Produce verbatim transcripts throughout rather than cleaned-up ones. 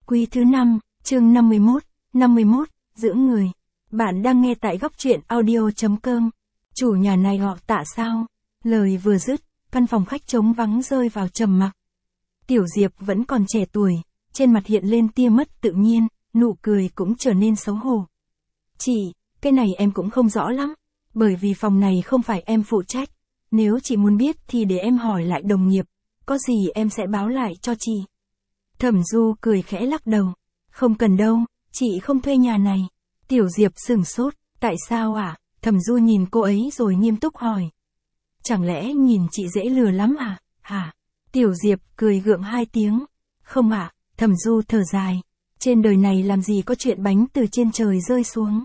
Quý thứ năm, chương năm mươi mốt, năm mươi mốt, dưỡng người. Bạn đang nghe tại góc truyện audio chấm com. Chủ nhà này họ Tạ sao? Lời vừa dứt, căn phòng khách trống vắng rơi vào trầm mặc. Tiểu Diệp vẫn còn trẻ tuổi, trên mặt hiện lên tia mất tự nhiên, nụ cười cũng trở nên xấu hổ. Chị, cái này em cũng không rõ lắm, bởi vì phòng này không phải em phụ trách. Nếu chị muốn biết thì để em hỏi lại đồng nghiệp, có gì em sẽ báo lại cho chị. Thẩm Du cười khẽ lắc đầu. Không cần đâu, chị không thuê nhà này. Tiểu Diệp sửng sốt, tại sao ạ? À? Thẩm Du nhìn cô ấy rồi nghiêm túc hỏi. Chẳng lẽ nhìn chị dễ lừa lắm à? Hả? Tiểu Diệp cười gượng hai tiếng. Không ạ, à, Thẩm Du thở dài. Trên đời này làm gì có chuyện bánh từ trên trời rơi xuống.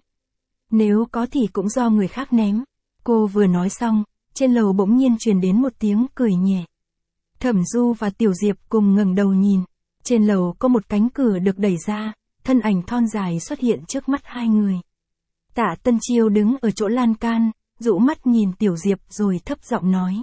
Nếu có thì cũng do người khác ném. Cô vừa nói xong, trên lầu bỗng nhiên truyền đến một tiếng cười nhẹ. Thẩm Du và Tiểu Diệp cùng ngẩng đầu nhìn. Trên lầu có một cánh cửa được đẩy ra, thân ảnh thon dài xuất hiện trước mắt hai người. Tạ Tân Chiêu đứng ở chỗ lan can, rũ mắt nhìn Tiểu Diệp rồi thấp giọng nói.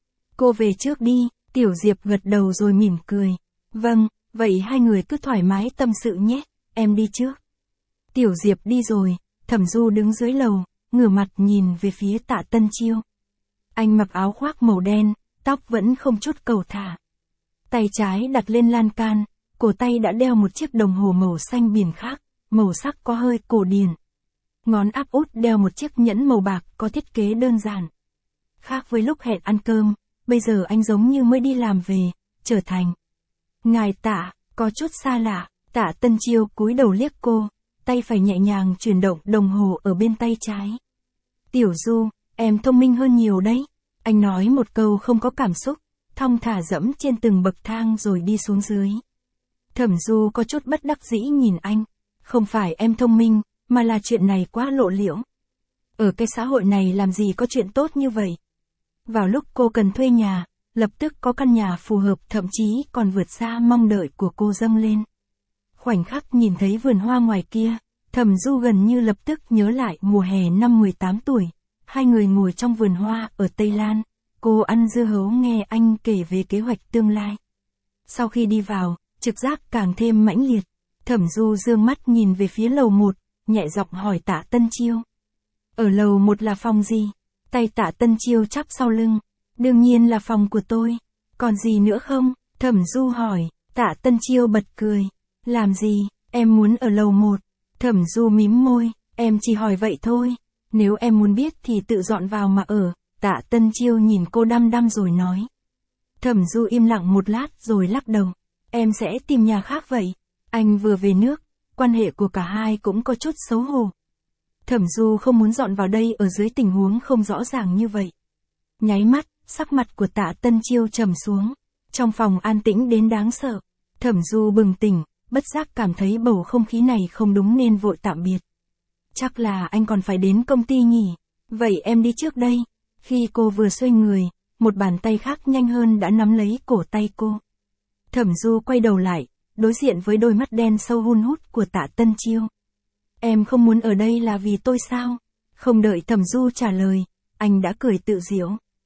Cô về trước đi, Tiểu Diệp gật đầu rồi mỉm cười. Vâng, vậy hai người cứ thoải mái tâm sự nhé, em đi trước. Tiểu Diệp đi rồi, Thẩm Du đứng dưới lầu, ngửa mặt nhìn về phía Tạ Tân Chiêu. Anh mặc áo khoác màu đen, tóc vẫn không chút cầu thả. Tay trái đặt lên lan can, cổ tay đã đeo một chiếc đồng hồ màu xanh biển khác, màu sắc có hơi cổ điển. Ngón áp út đeo một chiếc nhẫn màu bạc có thiết kế đơn giản. Khác với lúc hẹn ăn cơm, bây giờ anh giống như mới đi làm về, trở thành. Ngài Tạ, có chút xa lạ. Tạ Tân Chiêu cúi đầu liếc cô, tay phải nhẹ nhàng chuyển động đồng hồ ở bên tay trái. Tiểu Du, em thông minh hơn nhiều đấy. Anh nói một câu không có cảm xúc, thong thả dẫm trên từng bậc thang rồi đi xuống dưới. Thẩm Du có chút bất đắc dĩ nhìn anh. Không phải em thông minh, mà là chuyện này quá lộ liễu. Ở cái xã hội này làm gì có chuyện tốt như vậy. Vào lúc cô cần thuê nhà, lập tức có căn nhà phù hợp, thậm chí còn vượt xa mong đợi của cô dâng lên. Khoảnh khắc nhìn thấy vườn hoa ngoài kia, Thẩm Du gần như lập tức nhớ lại mùa hè năm mười tám tuổi. Hai người ngồi trong vườn hoa ở Tây Lan, cô ăn dưa hấu nghe anh kể về kế hoạch tương lai. Sau khi đi vào, trực giác càng thêm mãnh liệt. Thẩm Du dương mắt nhìn về phía lầu một, nhẹ giọng hỏi Tạ Tân Chiêu. Ở lầu một là phòng gì? Tay Tạ Tân Chiêu chắp sau lưng. Đương nhiên là phòng của tôi. Còn gì nữa không? Thẩm Du hỏi. Tạ Tân Chiêu bật cười. Làm gì? Em muốn ở lầu một. Thẩm Du mím môi. Em chỉ hỏi vậy thôi. Nếu em muốn biết thì tự dọn vào mà ở. Tạ Tân Chiêu nhìn cô đăm đăm rồi nói. Thẩm Du im lặng một lát rồi lắc đầu. Em sẽ tìm nhà khác vậy. Anh vừa về nước, quan hệ của cả hai cũng có chút xấu hổ. Thẩm Du không muốn dọn vào đây ở dưới tình huống không rõ ràng như vậy. Nháy mắt, sắc mặt của Tạ Tân Chiêu trầm xuống. Trong phòng an tĩnh đến đáng sợ. Thẩm Du bừng tỉnh, bất giác cảm thấy bầu không khí này không đúng nên vội tạm biệt. Chắc là anh còn phải đến công ty nhỉ. Vậy em đi trước đây. Khi cô vừa xoay người, một bàn tay khác nhanh hơn đã nắm lấy cổ tay cô. Thẩm Du quay đầu lại, đối diện với đôi mắt đen sâu hun hút của Tạ Tân Chiêu. Em không muốn ở đây là vì tôi sao? Không đợi Thẩm Du trả lời, anh đã cười tự giễu.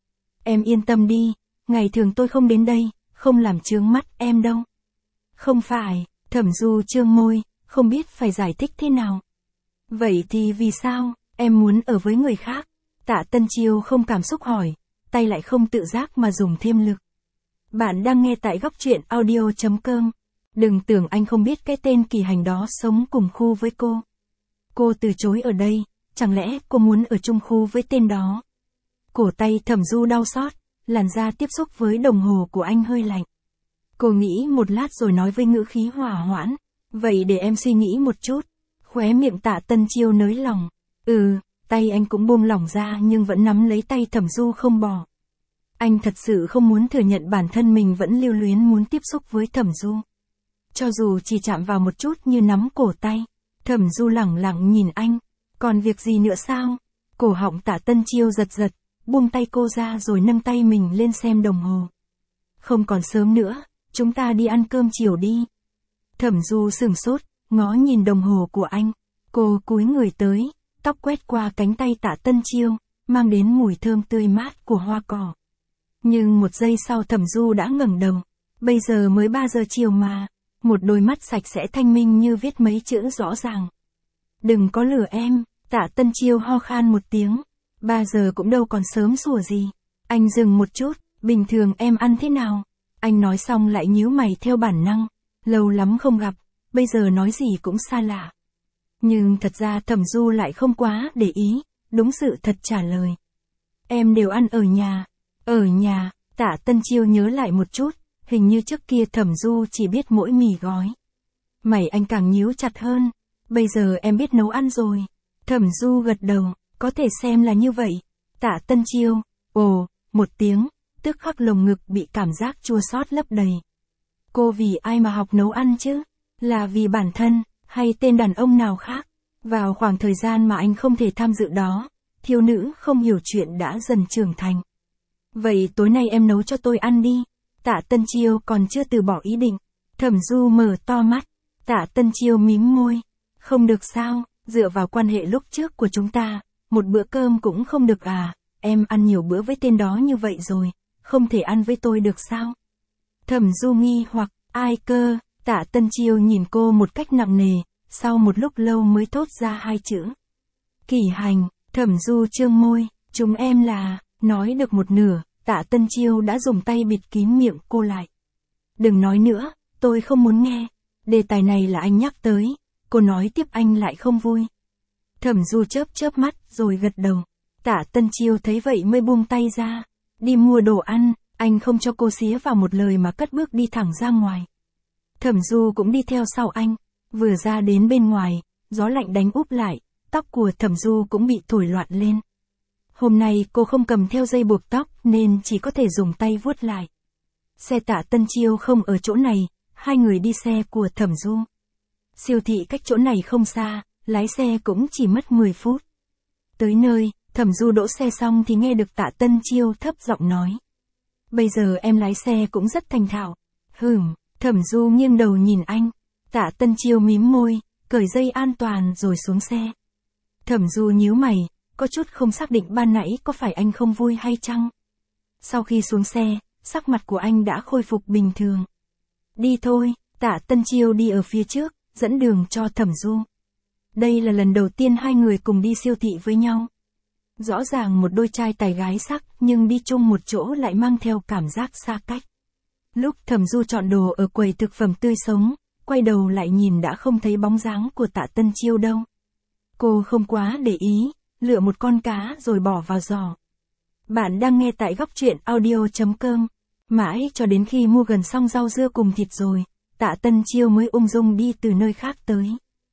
Em yên tâm đi, ngày thường tôi không đến đây, không làm chướng mắt em đâu. Không phải, Thẩm Du trương môi, không biết phải giải thích thế nào. Vậy thì vì sao, em muốn ở với người khác? Tạ Tân Chiêu không cảm xúc hỏi, tay lại không tự giác mà dùng thêm lực. Bạn đang nghe tại góc truyện audio chấm com. Đừng tưởng anh không biết cái tên kỳ hành đó sống cùng khu với cô. Cô từ chối ở đây, chẳng lẽ cô muốn ở chung khu với tên đó? Cổ tay Thẩm Du đau xót, làn da tiếp xúc với đồng hồ của anh hơi lạnh. Cô nghĩ một lát rồi nói với ngữ khí hòa hoãn. Vậy để em suy nghĩ một chút. Khóe miệng Tạ Tân Chiêu nới lòng. Ừ, tay anh cũng buông lỏng ra nhưng vẫn nắm lấy tay Thẩm Du không bỏ. Anh thật sự không muốn thừa nhận bản thân mình vẫn lưu luyến muốn tiếp xúc với Thẩm Du. Cho dù chỉ chạm vào một chút như nắm cổ tay. Thẩm Du lẳng lặng nhìn anh. Còn việc gì nữa sao? Cổ họng Tạ Tân Chiêu giật giật, buông tay cô ra rồi nâng tay mình lên xem đồng hồ. Không còn sớm nữa, chúng ta đi ăn cơm chiều đi. Thẩm Du sửng sốt, ngó nhìn đồng hồ của anh. Cô cúi người tới, tóc quét qua cánh tay Tạ Tân Chiêu, mang đến mùi thơm tươi mát của hoa cỏ. Nhưng một giây sau Thẩm Du đã ngẩng đầu. Bây giờ mới ba giờ chiều mà. Một đôi mắt sạch sẽ thanh minh như viết mấy chữ rõ ràng. Đừng có lừa em, Tạ Tân Chiêu ho khan một tiếng. Ba giờ cũng đâu còn sớm sủa gì. Anh dừng một chút, bình thường em ăn thế nào? Anh nói xong lại nhíu mày theo bản năng. Lâu lắm không gặp, bây giờ nói gì cũng xa lạ. Nhưng thật ra Thẩm Du lại không quá để ý, đúng sự thật trả lời. Em đều ăn ở nhà. Ở nhà, Tạ Tân Chiêu nhớ lại một chút, hình như trước kia Thẩm Du chỉ biết mỗi mì gói. Mày anh càng nhíu chặt hơn. Bây giờ em biết nấu ăn rồi. Thẩm Du gật đầu, có thể xem là như vậy. Tạ Tân Chiêu, ồ, một tiếng, tức khắc lồng ngực bị cảm giác chua xót lấp đầy. Cô vì ai mà học nấu ăn chứ? Là vì bản thân, hay tên đàn ông nào khác? Vào khoảng thời gian mà anh không thể tham dự đó, thiếu nữ không hiểu chuyện đã dần trưởng thành. Vậy tối nay em nấu cho tôi ăn đi. Tạ Tân Chiêu còn chưa từ bỏ ý định. Thẩm Du mở to mắt. Tạ Tân Chiêu mím môi. Không được sao, dựa vào quan hệ lúc trước của chúng ta, một bữa cơm cũng không được à, em ăn nhiều bữa với tên đó như vậy rồi, không thể ăn với tôi được sao? Thẩm Du nghi hoặc, ai cơ? Tạ Tân Chiêu nhìn cô một cách nặng nề, sau một lúc lâu mới thốt ra hai chữ. Kỷ Hành. Thẩm Du trương môi, chúng em là, nói được một nửa, Tạ Tân Chiêu đã dùng tay bịt kín miệng cô lại. Đừng nói nữa, tôi không muốn nghe, đề tài này là anh nhắc tới, cô nói tiếp anh lại không vui. Thẩm Du chớp chớp mắt rồi gật đầu. Tạ Tân Chiêu thấy vậy mới buông tay ra, đi mua đồ ăn, anh không cho cô xía vào một lời mà cất bước đi thẳng ra ngoài. Thẩm Du cũng đi theo sau anh, vừa ra đến bên ngoài, gió lạnh đánh úp lại, tóc của Thẩm Du cũng bị thổi loạn lên. Hôm nay cô không cầm theo dây buộc tóc nên chỉ có thể dùng tay vuốt lại. Xe Tạ Tân Chiêu không ở chỗ này, hai người đi xe của Thẩm Du. Siêu thị cách chỗ này không xa, lái xe cũng chỉ mất mười phút. Tới nơi, Thẩm Du đỗ xe xong thì nghe được Tạ Tân Chiêu thấp giọng nói. Bây giờ em lái xe cũng rất thành thạo. Hửm, Thẩm Du nghiêng đầu nhìn anh. Tạ Tân Chiêu mím môi, cởi dây an toàn rồi xuống xe. Thẩm Du nhíu mày, có chút không xác định ban nãy có phải anh không vui hay chăng. Sau khi xuống xe, sắc mặt của anh đã khôi phục bình thường. Đi thôi, Tạ Tân Chiêu đi ở phía trước, dẫn đường cho Thẩm Du. Đây là lần đầu tiên hai người cùng đi siêu thị với nhau. Rõ ràng một đôi trai tài gái sắc nhưng đi chung một chỗ lại mang theo cảm giác xa cách. Lúc Thẩm Du chọn đồ ở quầy thực phẩm tươi sống, quay đầu lại nhìn đã không thấy bóng dáng của Tạ Tân Chiêu đâu. Cô không quá để ý, lựa một con cá rồi bỏ vào giỏ. Bạn đang nghe tại góc truyện audio chấm com. Mãi cho đến khi mua gần xong rau dưa cùng thịt rồi, Tạ Tân Chiêu mới ung dung đi từ nơi khác tới.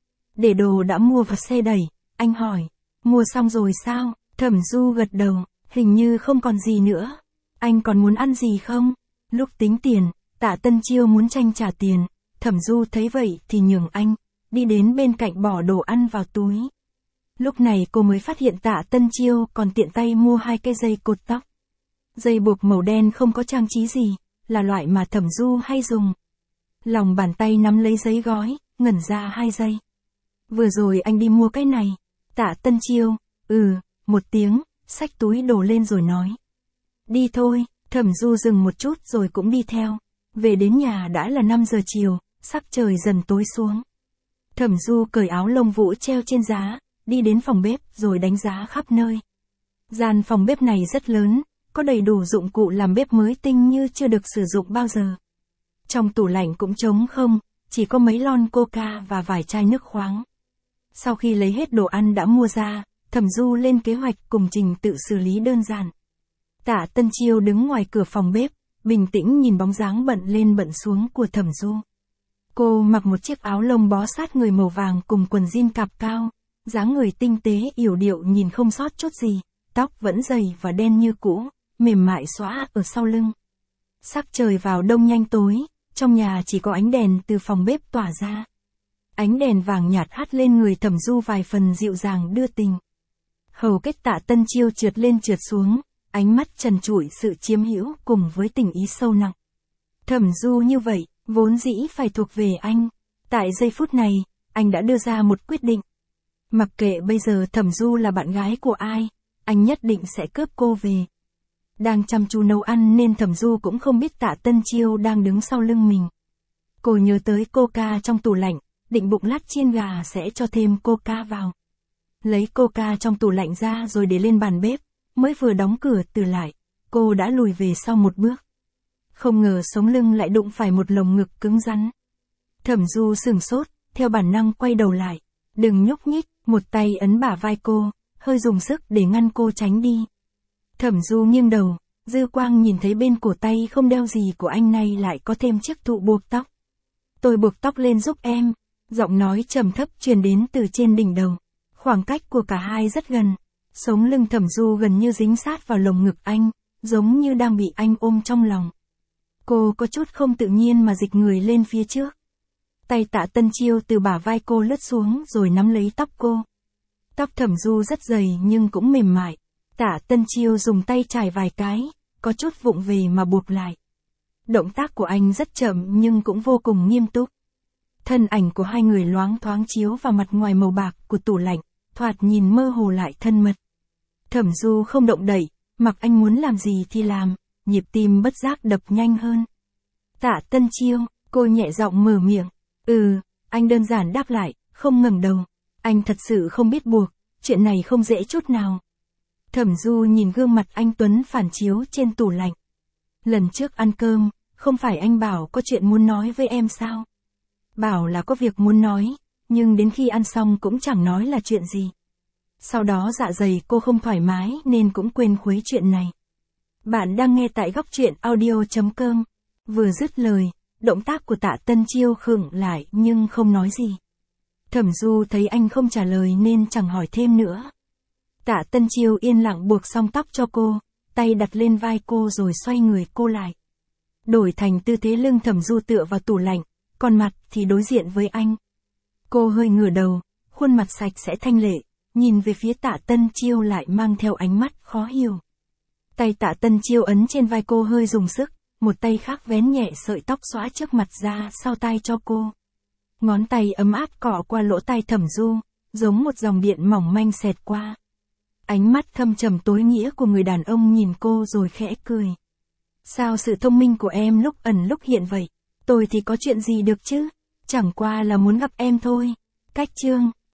Để đồ đã mua vào xe đẩy, anh hỏi, mua xong rồi sao? Thẩm Du gật đầu, hình như không còn gì nữa. Anh còn muốn ăn gì không? Lúc tính tiền, Tạ Tân Chiêu muốn tranh trả tiền, Thẩm Du thấy vậy thì nhường anh, đi đến bên cạnh bỏ đồ ăn vào túi. Lúc này cô mới phát hiện Tạ Tân Chiêu còn tiện tay mua hai cái dây cột tóc. Dây buộc màu đen không có trang trí gì, là loại mà Thẩm Du hay dùng. Lòng bàn tay nắm lấy giấy gói, ngẩn ra hai giây. Vừa rồi anh đi mua cái này. Tạ Tân Chiêu, ừ, một tiếng, xách túi đồ lên rồi nói. Đi thôi, Thẩm Du dừng một chút rồi cũng đi theo. Về đến nhà đã là năm giờ chiều, sắc trời dần tối xuống. Thẩm Du cởi áo lông vũ treo trên giá, đi đến phòng bếp rồi đánh giá khắp nơi. Gian phòng bếp này rất lớn, có đầy đủ dụng cụ làm bếp mới tinh như chưa được sử dụng bao giờ. Trong tủ lạnh cũng trống không, chỉ có mấy lon coca và vài chai nước khoáng. Sau khi lấy hết đồ ăn đã mua ra, Thẩm Du lên kế hoạch cùng trình tự xử lý đơn giản. Tạ Tân Chiêu đứng ngoài cửa phòng bếp, bình tĩnh nhìn bóng dáng bận lên bận xuống của Thẩm Du. Cô mặc một chiếc áo lông bó sát người màu vàng cùng quần jean cạp cao, dáng người tinh tế yểu điệu nhìn không sót chút gì, tóc vẫn dày và đen như cũ, mềm mại xõa ở sau lưng. Sắc trời vào đông nhanh tối, trong nhà chỉ có ánh đèn từ phòng bếp tỏa ra. Ánh đèn vàng nhạt hắt lên người Thẩm Du vài phần dịu dàng đưa tình. Hầu kết Tạ Tân Chiêu trượt lên trượt xuống, ánh mắt trần trụi sự chiếm hữu cùng với tình ý sâu nặng. Thẩm Du như vậy, vốn dĩ phải thuộc về anh. Tại giây phút này, anh đã đưa ra một quyết định. Mặc kệ bây giờ Thẩm Du là bạn gái của ai, anh nhất định sẽ cướp cô về. Đang chăm chú nấu ăn nên Thẩm Du cũng không biết Tạ Tân Chiêu đang đứng sau lưng mình. Cô nhớ tới coca trong tủ lạnh, định bụng lát chiên gà sẽ cho thêm coca vào. Lấy coca trong tủ lạnh ra rồi để lên bàn bếp, mới vừa đóng cửa từ lại, cô đã lùi về sau một bước. Không ngờ sống lưng lại đụng phải một lồng ngực cứng rắn. Thẩm Du sửng sốt, theo bản năng quay đầu lại. Đừng nhúc nhích, một tay ấn bả vai cô, hơi dùng sức để ngăn cô tránh đi. Thẩm Du nghiêng đầu, dư quang nhìn thấy bên cổ tay không đeo gì của anh này lại có thêm chiếc thụ buộc tóc. Tôi buộc tóc lên giúp em, giọng nói trầm thấp truyền đến từ trên đỉnh đầu. Khoảng cách của cả hai rất gần, sống lưng Thẩm Du gần như dính sát vào lồng ngực anh, giống như đang bị anh ôm trong lòng. Cô có chút không tự nhiên mà dịch người lên phía trước. Tay Tạ Tân Chiêu từ bả vai cô lướt xuống rồi nắm lấy tóc cô. Tóc Thẩm Du rất dày nhưng cũng mềm mại. Tạ Tân Chiêu dùng tay chải vài cái, có chút vụng về mà buộc lại. Động tác của anh rất chậm nhưng cũng vô cùng nghiêm túc. Thân ảnh của hai người loáng thoáng chiếu vào mặt ngoài màu bạc của tủ lạnh, thoạt nhìn mơ hồ lại thân mật. Thẩm Du không động đậy, mặc anh muốn làm gì thì làm, nhịp tim bất giác đập nhanh hơn. Tạ Tân Chiêu, cô nhẹ giọng mở miệng. Ừ, anh đơn giản đáp lại, không ngẩng đầu. Anh thật sự không biết buộc, chuyện này không dễ chút nào. Thẩm Du nhìn gương mặt anh Tuấn phản chiếu trên tủ lạnh. Lần trước ăn cơm, không phải anh bảo có chuyện muốn nói với em sao? Bảo là có việc muốn nói, nhưng đến khi ăn xong cũng chẳng nói là chuyện gì. Sau đó dạ dày cô không thoải mái nên cũng quên khuấy chuyện này. Bạn đang nghe tại góc truyện audio chấm com. Vừa dứt lời, động tác của Tạ Tân Chiêu khựng lại nhưng không nói gì. Thẩm Du thấy anh không trả lời nên chẳng hỏi thêm nữa. Tạ Tân Chiêu yên lặng buộc xong tóc cho cô, tay đặt lên vai cô rồi xoay người cô lại. Đổi thành tư thế lưng Thẩm Du tựa vào tủ lạnh, còn mặt thì đối diện với anh. Cô hơi ngửa đầu, khuôn mặt sạch sẽ thanh lệ, nhìn về phía Tạ Tân Chiêu lại mang theo ánh mắt khó hiểu. Tay Tạ Tân Chiêu ấn trên vai cô hơi dùng sức, một tay khác vén nhẹ sợi tóc xõa trước mặt ra sau tai cho cô. Ngón tay ấm áp cọ qua lỗ tai Thẩm Du, giống một dòng điện mỏng manh xẹt qua. Ánh mắt thâm trầm tối nghĩa của người đàn ông nhìn cô rồi khẽ cười. Sao sự thông minh của em lúc ẩn lúc hiện vậy? Tôi thì có chuyện gì được chứ? Chẳng qua là muốn gặp em thôi. Cách chương